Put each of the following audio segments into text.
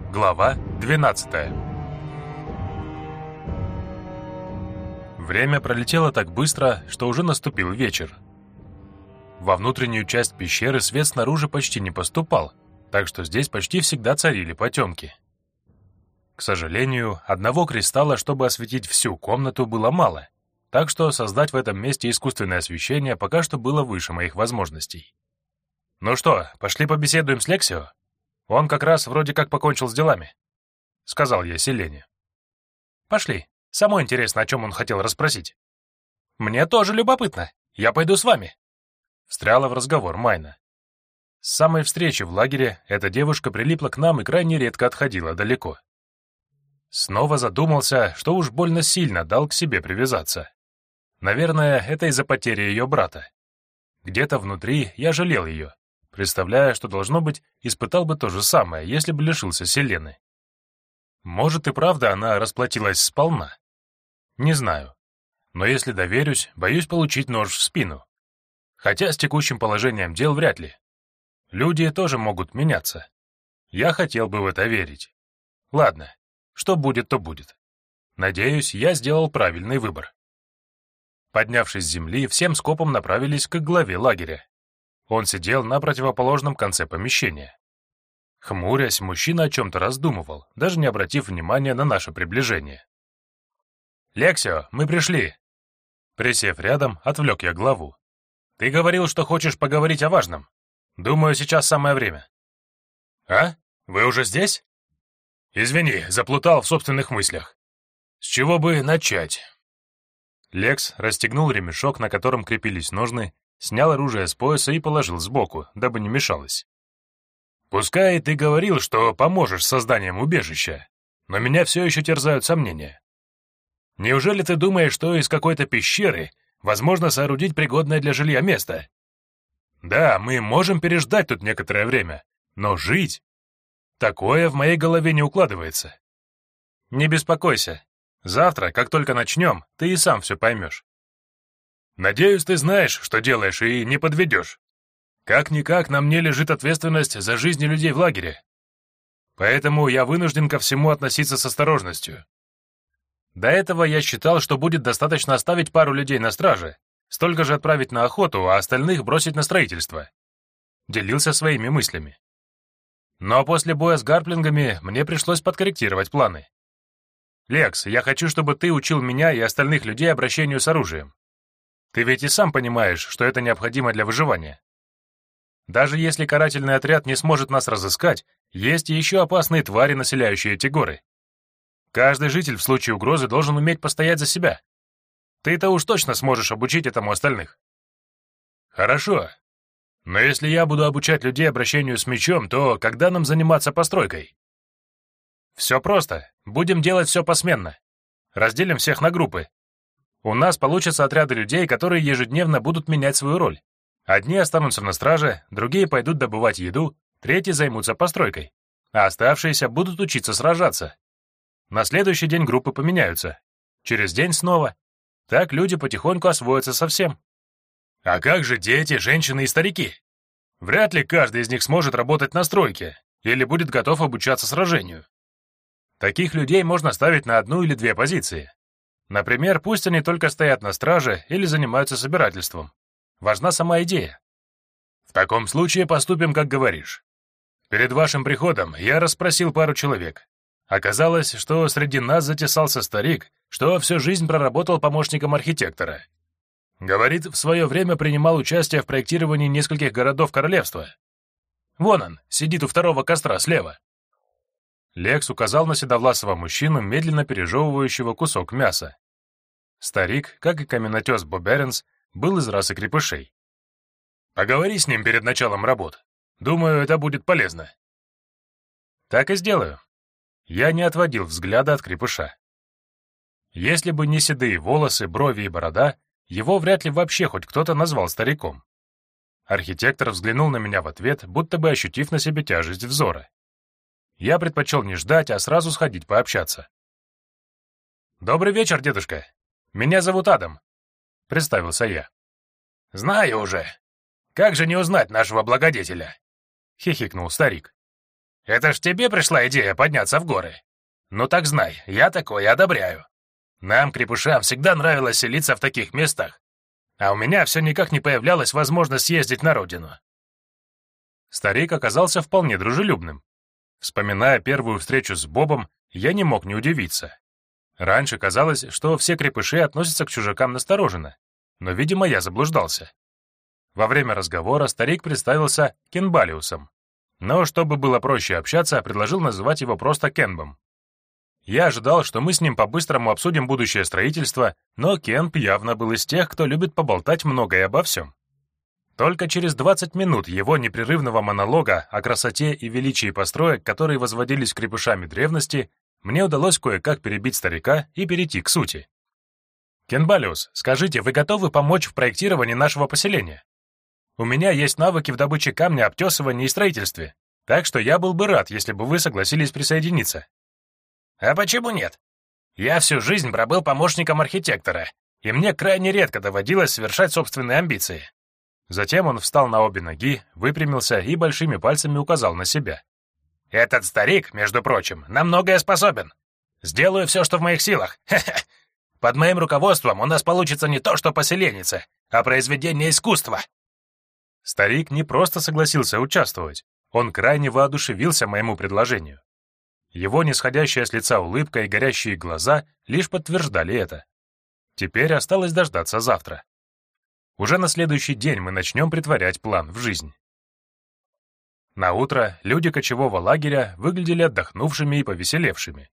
Глава 12. Время пролетело так быстро, что уже наступил вечер. Во внутреннюю часть пещеры свет снаружи почти не поступал, так что здесь почти всегда царили потемки. К сожалению, одного кристалла, чтобы осветить всю комнату, было мало, так что создать в этом месте искусственное освещение пока что было выше моих возможностей. «Ну что, пошли побеседуем с Лексио? Он как раз вроде как покончил с делами», — сказал я Селене. «Пошли. Самой интересно, о чем он хотел расспросить». «Мне тоже любопытно. Я пойду с вами», — встряла в разговор Майна. С самой встречи в лагере эта девушка прилипла к нам и крайне редко отходила далеко. Снова задумался, что уж больно сильно дал к себе привязаться. Наверное, это из-за потери ее брата. Где-то внутри я жалел ее, представляя, что, должно быть, испытал бы то же самое, если бы лишился Селены. Может и правда она расплатилась сполна. Не знаю. Но если доверюсь, боюсь получить нож в спину. Хотя с текущим положением дел вряд ли. Люди тоже могут меняться. Я хотел бы в это верить. Ладно, что будет, то будет. Надеюсь, я сделал правильный выбор. Поднявшись с земли, всем скопом направились к главе лагеря. Он сидел на противоположном конце помещения. Хмурясь, мужчина о чем-то раздумывал, даже не обратив внимания на наше приближение. «Лексио, мы пришли!» Присев рядом, отвлек я главу. «Ты говорил, что хочешь поговорить о важном. Думаю, сейчас самое время». «А? Вы уже здесь?» «Извини, заплутал в собственных мыслях. С чего бы начать?» Лекс расстегнул ремешок, на котором крепились ножны, снял оружие с пояса и положил сбоку, дабы не мешалось. «Пускай ты говорил, что поможешь с созданием убежища, но меня все еще терзают сомнения. Неужели ты думаешь, что из какой-то пещеры возможно соорудить пригодное для жилья место? Да, мы можем переждать тут некоторое время, но жить? Такое в моей голове не укладывается. Не беспокойся. Завтра, как только начнем, ты и сам все поймешь. Надеюсь, ты знаешь, что делаешь, и не подведешь. Как-никак на мне лежит ответственность за жизни людей в лагере. Поэтому я вынужден ко всему относиться с осторожностью. До этого я считал, что будет достаточно оставить пару людей на страже, столько же отправить на охоту, а остальных бросить на строительство. Делился своими мыслями. Но после боя с гарплингами мне пришлось подкорректировать планы. «Лекс, я хочу, чтобы ты учил меня и остальных людей обращению с оружием. Ты ведь и сам понимаешь, что это необходимо для выживания. Даже если карательный отряд не сможет нас разыскать, есть еще опасные твари, населяющие эти горы. Каждый житель в случае угрозы должен уметь постоять за себя. Ты-то уж точно сможешь обучить этому остальных». «Хорошо. Но если я буду обучать людей обращению с мечом, то когда нам заниматься постройкой?» «Все просто. Будем делать все посменно. Разделим всех на группы. У нас получатся отряды людей, которые ежедневно будут менять свою роль. Одни останутся на страже, другие пойдут добывать еду, третьи займутся постройкой, а оставшиеся будут учиться сражаться. На следующий день группы поменяются. Через день снова. Так люди потихоньку освоятся со всем». «А как же дети, женщины и старики? Вряд ли каждый из них сможет работать на стройке или будет готов обучаться сражению. Таких людей можно ставить на одну или две позиции. Например, пусть они только стоят на страже или занимаются собирательством. Важна сама идея. В таком случае поступим, как говоришь. Перед вашим приходом я расспросил пару человек. Оказалось, что среди нас затесался старик, что всю жизнь проработал помощником архитектора. Говорит, в свое время принимал участие в проектировании нескольких городов королевства. Вон он, сидит у второго костра слева». Лекс указал на седовласого мужчину, медленно пережевывающего кусок мяса. Старик, как и каменотес Боберенс, был из расы крепышей. «Поговори с ним перед началом работ. Думаю, это будет полезно». «Так и сделаю». Я не отводил взгляда от крепыша. Если бы не седые волосы, брови и борода, его вряд ли вообще хоть кто-то назвал стариком. Архитектор взглянул на меня в ответ, будто бы ощутив на себе тяжесть взора. Я предпочел не ждать, а сразу сходить пообщаться. «Добрый вечер, дедушка. Меня зовут Адам», — представился я. «Знаю уже. Как же не узнать нашего благодетеля?» — хихикнул старик. Это ж тебе пришла идея подняться в горы? Ну так знай, я такое одобряю. Нам, крепышам, всегда нравилось селиться в таких местах, а у меня все никак не появлялась возможность съездить на родину». Старик оказался вполне дружелюбным. Вспоминая первую встречу с Бобом, я не мог не удивиться. Раньше казалось, что все крепыши относятся к чужакам настороженно, но, видимо, я заблуждался. Во время разговора старик представился Кенбалиусом, но, чтобы было проще общаться, предложил называть его просто Кенбом. Я ожидал, что мы с ним по-быстрому обсудим будущее строительство, но Кенб явно был из тех, кто любит поболтать много и обо всем. Только через 20 минут его непрерывного монолога о красоте и величии построек, которые возводились крепышами древности, мне удалось кое-как перебить старика и перейти к сути. «Кенбалиус, скажите, вы готовы помочь в проектировании нашего поселения? У меня есть навыки в добыче камня, обтесывании и строительстве, так что я был бы рад, если бы вы согласились присоединиться». «А почему нет? Я всю жизнь пробыл помощником архитектора, и мне крайне редко доводилось совершать собственные амбиции». Затем он встал на обе ноги, выпрямился и большими пальцами указал на себя. «Этот старик, между прочим, на многое способен. Сделаю все, что в моих силах. Хе-хе. Под моим руководством у нас получится не то что поселенница, а произведение искусства». Старик не просто согласился участвовать, он крайне воодушевился моему предложению. Его нисходящая с лица улыбка и горящие глаза лишь подтверждали это. Теперь осталось дождаться завтра. Уже на следующий день мы начнем притворять план в жизнь. Наутро люди кочевого лагеря выглядели отдохнувшими и повеселевшими.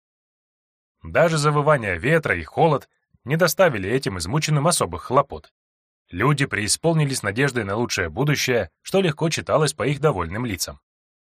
Даже завывание ветра и холод не доставили этим измученным особых хлопот. Люди преисполнились надеждой на лучшее будущее, что легко читалось по их довольным лицам.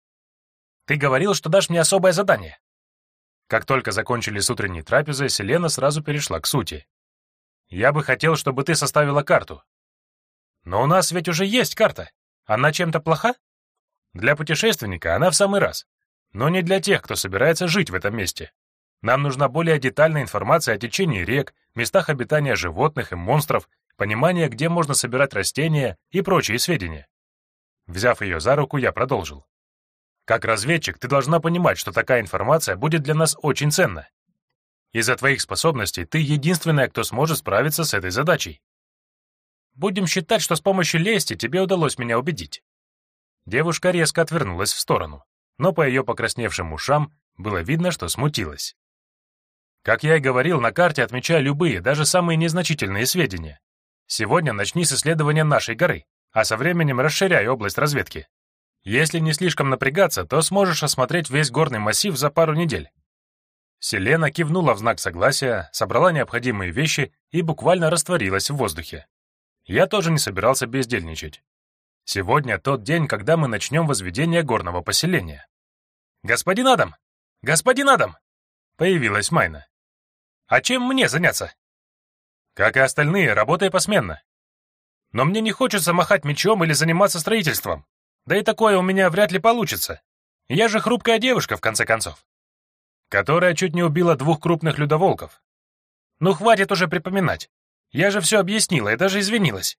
«Ты говорил, что дашь мне особое задание». Как только закончили с утренней трапезой, Селена сразу перешла к сути. «Я бы хотел, чтобы ты составила карту». «Но у нас ведь уже есть карта. Она чем-то плоха?» «Для путешественника она в самый раз, но не для тех, кто собирается жить в этом месте. Нам нужна более детальная информация о течении рек, местах обитания животных и монстров, понимание, где можно собирать растения и прочие сведения». Взяв ее за руку, я продолжил. «Как разведчик, ты должна понимать, что такая информация будет для нас очень ценна. Из-за твоих способностей ты единственная, кто сможет справиться с этой задачей. Будем считать, что с помощью лести тебе удалось меня убедить». Девушка резко отвернулась в сторону, но по ее покрасневшим ушам было видно, что смутилась. «Как я и говорил, на карте отмечаю любые, даже самые незначительные сведения. Сегодня начни с исследования нашей горы, а со временем расширяй область разведки. Если не слишком напрягаться, то сможешь осмотреть весь горный массив за пару недель». Селена кивнула в знак согласия, собрала необходимые вещи и буквально растворилась в воздухе. Я тоже не собирался бездельничать. Сегодня тот день, когда мы начнем возведение горного поселения. «Господин Адам! Господин Адам!» Появилась Майна. «А чем мне заняться?» «Как и остальные, работай посменно. Но мне не хочется махать мечом или заниматься строительством. Да и такое у меня вряд ли получится. Я же хрупкая девушка, в конце концов, которая чуть не убила 2 крупных людоволков. Ну, хватит уже припоминать. Я же все объяснила и даже извинилась.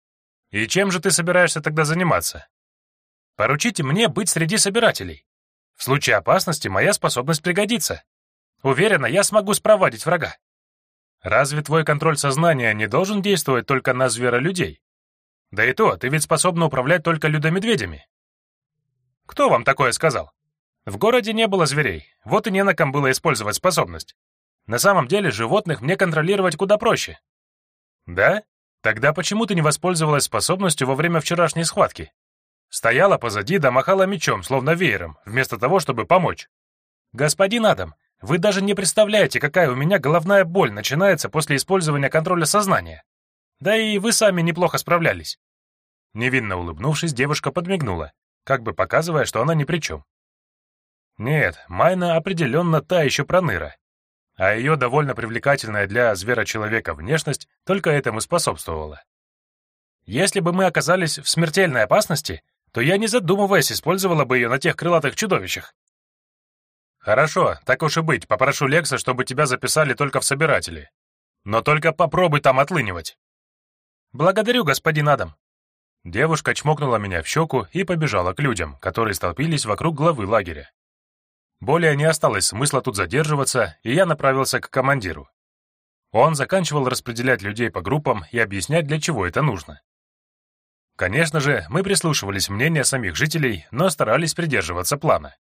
И чем же ты собираешься тогда заниматься? Поручите мне быть среди собирателей. В случае опасности моя способность пригодится. Уверена, я смогу спровадить врага. Разве твой контроль сознания не должен действовать только на зверолюдей? Да и то, ты ведь способна управлять только людомедведями. Кто вам такое сказал? В городе не было зверей, вот и не на ком было использовать способность. На самом деле животных мне контролировать куда проще. Да? Тогда почему ты не воспользовалась способностью во время вчерашней схватки? Стояла позади да махала мечом, словно веером, вместо того, чтобы помочь. Господин Адам, вы даже не представляете, какая у меня головная боль начинается после использования контроля сознания. Да и вы сами неплохо справлялись. Невинно улыбнувшись, девушка подмигнула, как бы показывая, что она ни при чем. Нет, Майна определенно та еще проныра, а ее довольно привлекательная для звера-человека внешность только этому способствовала. Если бы мы оказались в смертельной опасности, то я, не задумываясь, использовала бы ее на тех крылатых чудовищах. Хорошо, так уж и быть, попрошу Лекса, чтобы тебя записали только в собиратели. Но только попробуй там отлынивать. Благодарю, господин Адам. Девушка чмокнула меня в щеку и побежала к людям, которые столпились вокруг главы лагеря. Более не осталось смысла тут задерживаться, и я направился к командиру. Он заканчивал распределять людей по группам и объяснять, для чего это нужно. Конечно же, мы прислушивались мнения самих жителей, но старались придерживаться плана.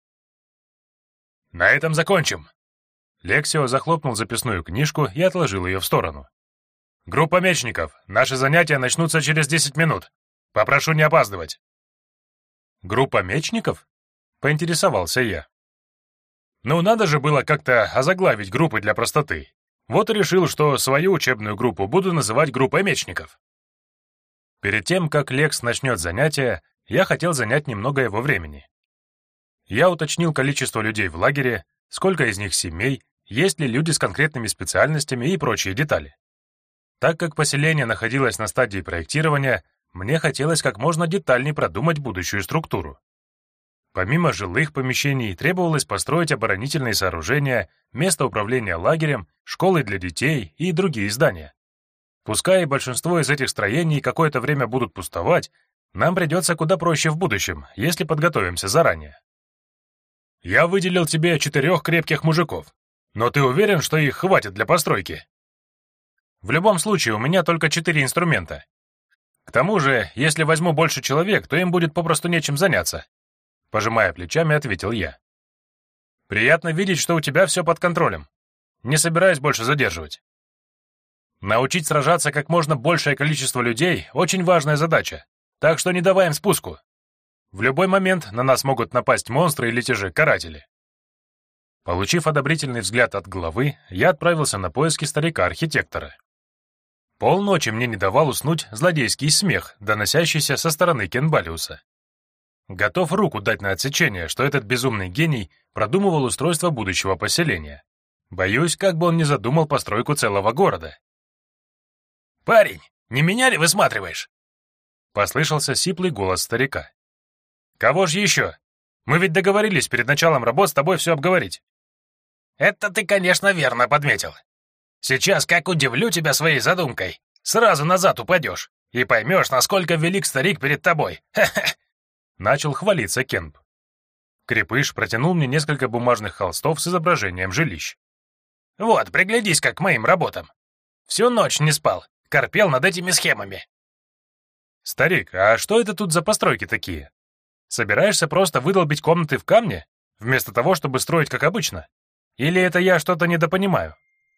«На этом закончим!» Лексио захлопнул записную книжку и отложил ее в сторону. «Группа мечников, наши занятия начнутся через 10 минут. Попрошу не опаздывать». «Группа мечников?» — поинтересовался я. Ну, надо же было как-то озаглавить группы для простоты. Вот и решил, что свою учебную группу буду называть группой мечников. Перед тем, как Лекс начнет занятия, я хотел занять немного его времени. Я уточнил количество людей в лагере, сколько из них семей, есть ли люди с конкретными специальностями и прочие детали. Так как поселение находилось на стадии проектирования, мне хотелось как можно детальнее продумать будущую структуру. Помимо жилых помещений, требовалось построить оборонительные сооружения, место управления лагерем, школы для детей и другие здания. Пускай большинство из этих строений какое-то время будут пустовать, нам придется куда проще в будущем, если подготовимся заранее. Я выделил тебе 4 крепких мужиков, но ты уверен, что их хватит для постройки? В любом случае, у меня только 4 инструмента. К тому же, если возьму больше человек, то им будет попросту нечем заняться. Пожимая плечами, ответил я. Приятно видеть, что у тебя все под контролем. Не собираюсь больше задерживать. Научить сражаться как можно большее количество людей — очень важная задача, так что не давай им спуску. В любой момент на нас могут напасть монстры или те же каратели. Получив одобрительный взгляд от главы, я отправился на поиски старика-архитектора. Полночи мне не давал уснуть злодейский смех, доносящийся со стороны Кенбалиуса. Готов руку дать на отсечение, что этот безумный гений продумывал устройство будущего поселения. Боюсь, как бы он не задумал постройку целого города. «Парень, не меня ли высматриваешь?» Послышался сиплый голос старика. «Кого же еще? Мы ведь договорились перед началом работ с тобой все обговорить». «Это ты, конечно, верно подметил. Сейчас как удивлю тебя своей задумкой. Сразу назад упадешь и поймешь, насколько велик старик перед тобой. Ха-ха!» Начал хвалиться Кенп. Крепыш протянул мне несколько бумажных холстов с изображением жилищ. «Вот, приглядись как к моим работам. Всю ночь не спал, корпел над этими схемами». «Старик, а что это тут за постройки такие? Собираешься просто выдолбить комнаты в камне, вместо того, чтобы строить как обычно? Или это я что-то недопонимаю?»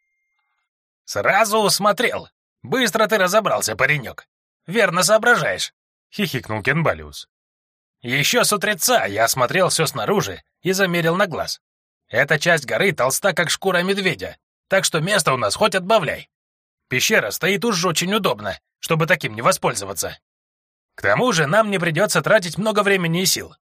«Сразу усмотрел. Быстро ты разобрался, паренек. Верно соображаешь», — хихикнул Кенбалиус. «Еще с утреца я осмотрел все снаружи и замерил на глаз. Эта часть горы толста, как шкура медведя, так что место у нас хоть отбавляй. Пещера стоит уж очень удобно, чтобы таким не воспользоваться. К тому же нам не придется тратить много времени и сил».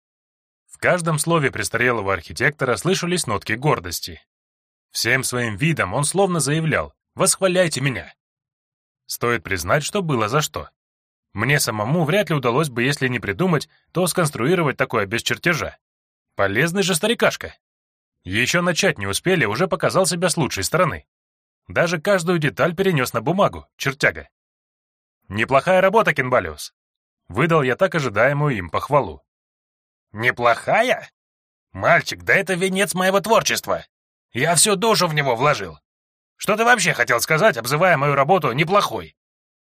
В каждом слове престарелого архитектора слышались нотки гордости. Всем своим видом он словно заявлял: «Восхваляйте меня». Стоит признать, что было за что. Мне самому вряд ли удалось бы, если не придумать, то сконструировать такое без чертежа. Полезный же старикашка. Еще начать не успели, уже показал себя с лучшей стороны. Даже каждую деталь перенес на бумагу, чертяга. «Неплохая работа, Кенбалиус», — выдал я так ожидаемую им похвалу. «Неплохая? Мальчик, да это венец моего творчества. Я всю душу в него вложил. Что ты вообще хотел сказать, обзывая мою работу неплохой?»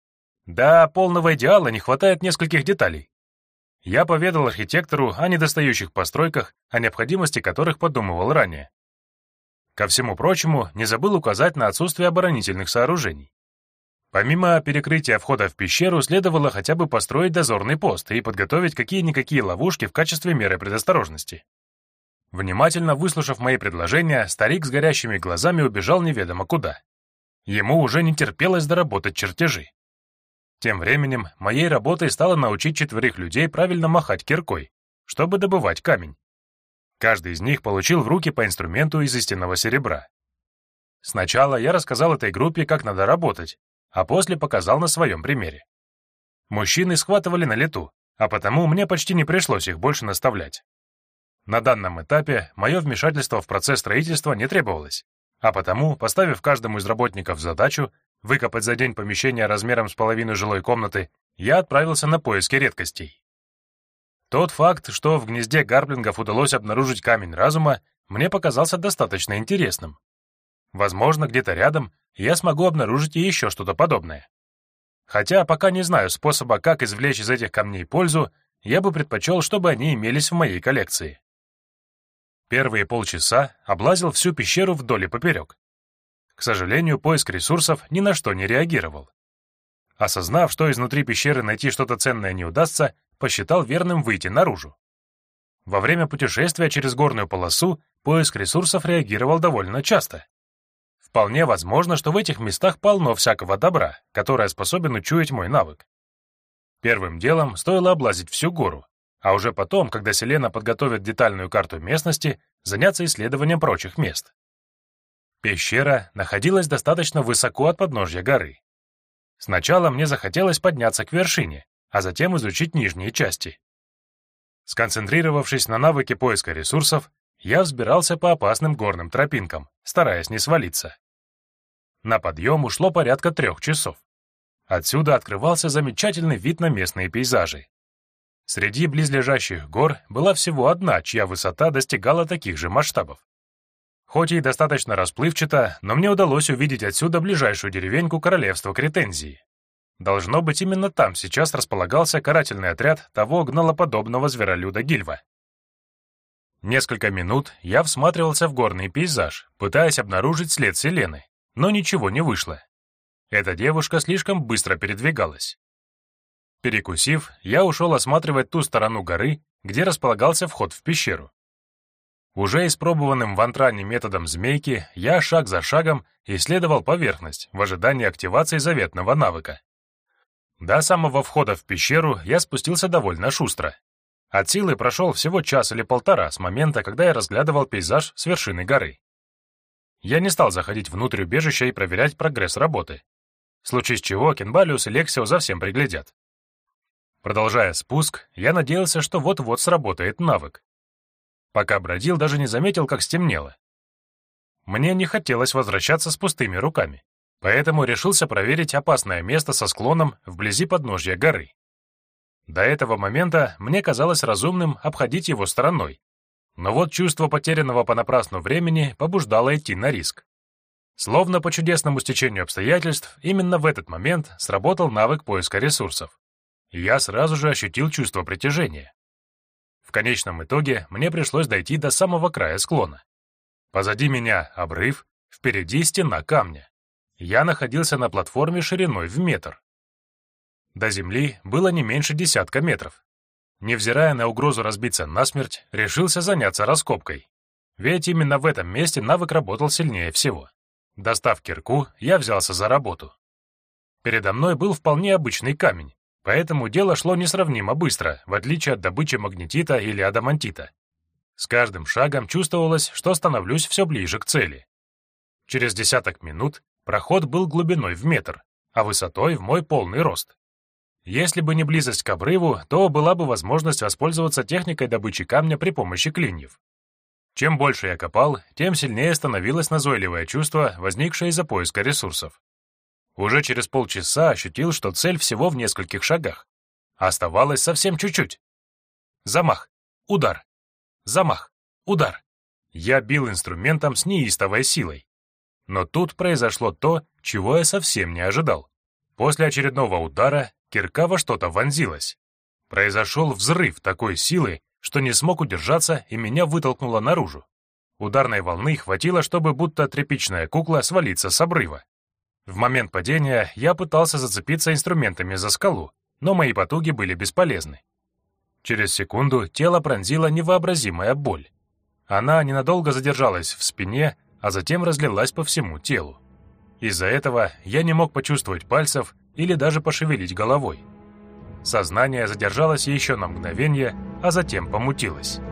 Да, полного идеала не хватает нескольких деталей. Я поведал архитектору о недостающих постройках, о необходимости которых подумывал ранее. Ко всему прочему, не забыл указать на отсутствие оборонительных сооружений. Помимо перекрытия входа в пещеру, следовало хотя бы построить дозорный пост и подготовить какие-никакие ловушки в качестве меры предосторожности. Внимательно выслушав мои предложения, старик с горящими глазами убежал неведомо куда. Ему уже не терпелось доработать чертежи. Тем временем моей работой стало научить 4 людей правильно махать киркой, чтобы добывать камень. Каждый из них получил в руки по инструменту из истинного серебра. Сначала я рассказал этой группе, как надо работать, а после показал на своем примере. Мужчины схватывали на лету, а потому мне почти не пришлось их больше наставлять. На данном этапе мое вмешательство в процесс строительства не требовалось, а потому, поставив каждому из работников задачу выкопать за день помещение размером с половину жилой комнаты, я отправился на поиски редкостей. Тот факт, что в гнезде гарблингов удалось обнаружить камень разума, мне показался достаточно интересным. Возможно, где-то рядом я смогу обнаружить и еще что-то подобное. Хотя пока не знаю способа, как извлечь из этих камней пользу, я бы предпочел, чтобы они имелись в моей коллекции. Первые полчаса облазил всю пещеру вдоль и поперек. К сожалению, поиск ресурсов ни на что не реагировал. Осознав, что изнутри пещеры найти что-то ценное не удастся, посчитал верным выйти наружу. Во время путешествия через горную полосу поиск ресурсов реагировал довольно часто. Вполне возможно, что в этих местах полно всякого добра, которое способен учуять мой навык. Первым делом стоило облазить всю гору, а уже потом, когда Селена подготовит детальную карту местности, заняться исследованием прочих мест. Пещера находилась достаточно высоко от подножья горы. Сначала мне захотелось подняться к вершине, а затем изучить нижние части. Сконцентрировавшись на навыке поиска ресурсов, я взбирался по опасным горным тропинкам, стараясь не свалиться. На подъем ушло порядка 3 часов. Отсюда открывался замечательный вид на местные пейзажи. Среди близлежащих гор была всего одна, чья высота достигала таких же масштабов. Хоть и достаточно расплывчато, но мне удалось увидеть отсюда ближайшую деревеньку королевства Кретензии. Должно быть, именно там сейчас располагался карательный отряд того гналоподобного зверолюда Гильва. Несколько минут я всматривался в горный пейзаж, пытаясь обнаружить след Селены, но ничего не вышло. Эта девушка слишком быстро передвигалась. Перекусив, я ушел осматривать ту сторону горы, где располагался вход в пещеру. Уже испробованным в Антране методом змейки, я шаг за шагом исследовал поверхность в ожидании активации заветного навыка. До самого входа в пещеру я спустился довольно шустро. От силы прошел всего час или полтора с момента, когда я разглядывал пейзаж с вершины горы. Я не стал заходить внутрь убежища и проверять прогресс работы. В случае чего Кенбалиус и Лексио за всем приглядят. Продолжая спуск, я надеялся, что вот-вот сработает навык. Пока бродил, даже не заметил, как стемнело. Мне не хотелось возвращаться с пустыми руками, поэтому решился проверить опасное место со склоном вблизи подножья горы. До этого момента мне казалось разумным обходить его стороной, но вот чувство потерянного понапрасну времени побуждало идти на риск. Словно по чудесному стечению обстоятельств, именно в этот момент сработал навык поиска ресурсов. И я сразу же ощутил чувство притяжения. В конечном итоге мне пришлось дойти до самого края склона. Позади меня обрыв, впереди стена камня. Я находился на платформе шириной в метр. До земли было не меньше 10 метров. Невзирая на угрозу разбиться насмерть, решился заняться раскопкой. Ведь именно в этом месте навык работал сильнее всего. Достав кирку, я взялся за работу. Передо мной был вполне обычный камень, поэтому дело шло несравнимо быстро, в отличие от добычи магнетита или адамантита. С каждым шагом чувствовалось, что становлюсь все ближе к цели. Через 10 минут проход был глубиной в метр, а высотой в мой полный рост. Если бы не близость к обрыву, то была бы возможность воспользоваться техникой добычи камня при помощи клиньев. Чем больше я копал, тем сильнее становилось назойливое чувство, возникшее из-за поиска ресурсов. Уже через полчаса ощутил, что цель всего в нескольких шагах. Оставалось совсем чуть-чуть. Замах, удар, замах, удар. Я бил инструментом с неистовой силой. Но тут произошло то, чего я совсем не ожидал. После очередного удара кирка во что-то вонзилась. Произошел взрыв такой силы, что не смог удержаться и меня вытолкнуло наружу. Ударной волны хватило, чтобы будто тряпичная кукла свалиться с обрыва. В момент падения я пытался зацепиться инструментами за скалу, но мои потуги были бесполезны. Через секунду тело пронзила невообразимая боль. Она ненадолго задержалась в спине, а затем разлилась по всему телу. Из-за этого я не мог почувствовать пальцев или даже пошевелить головой. Сознание задержалось еще на мгновение, а затем помутилось.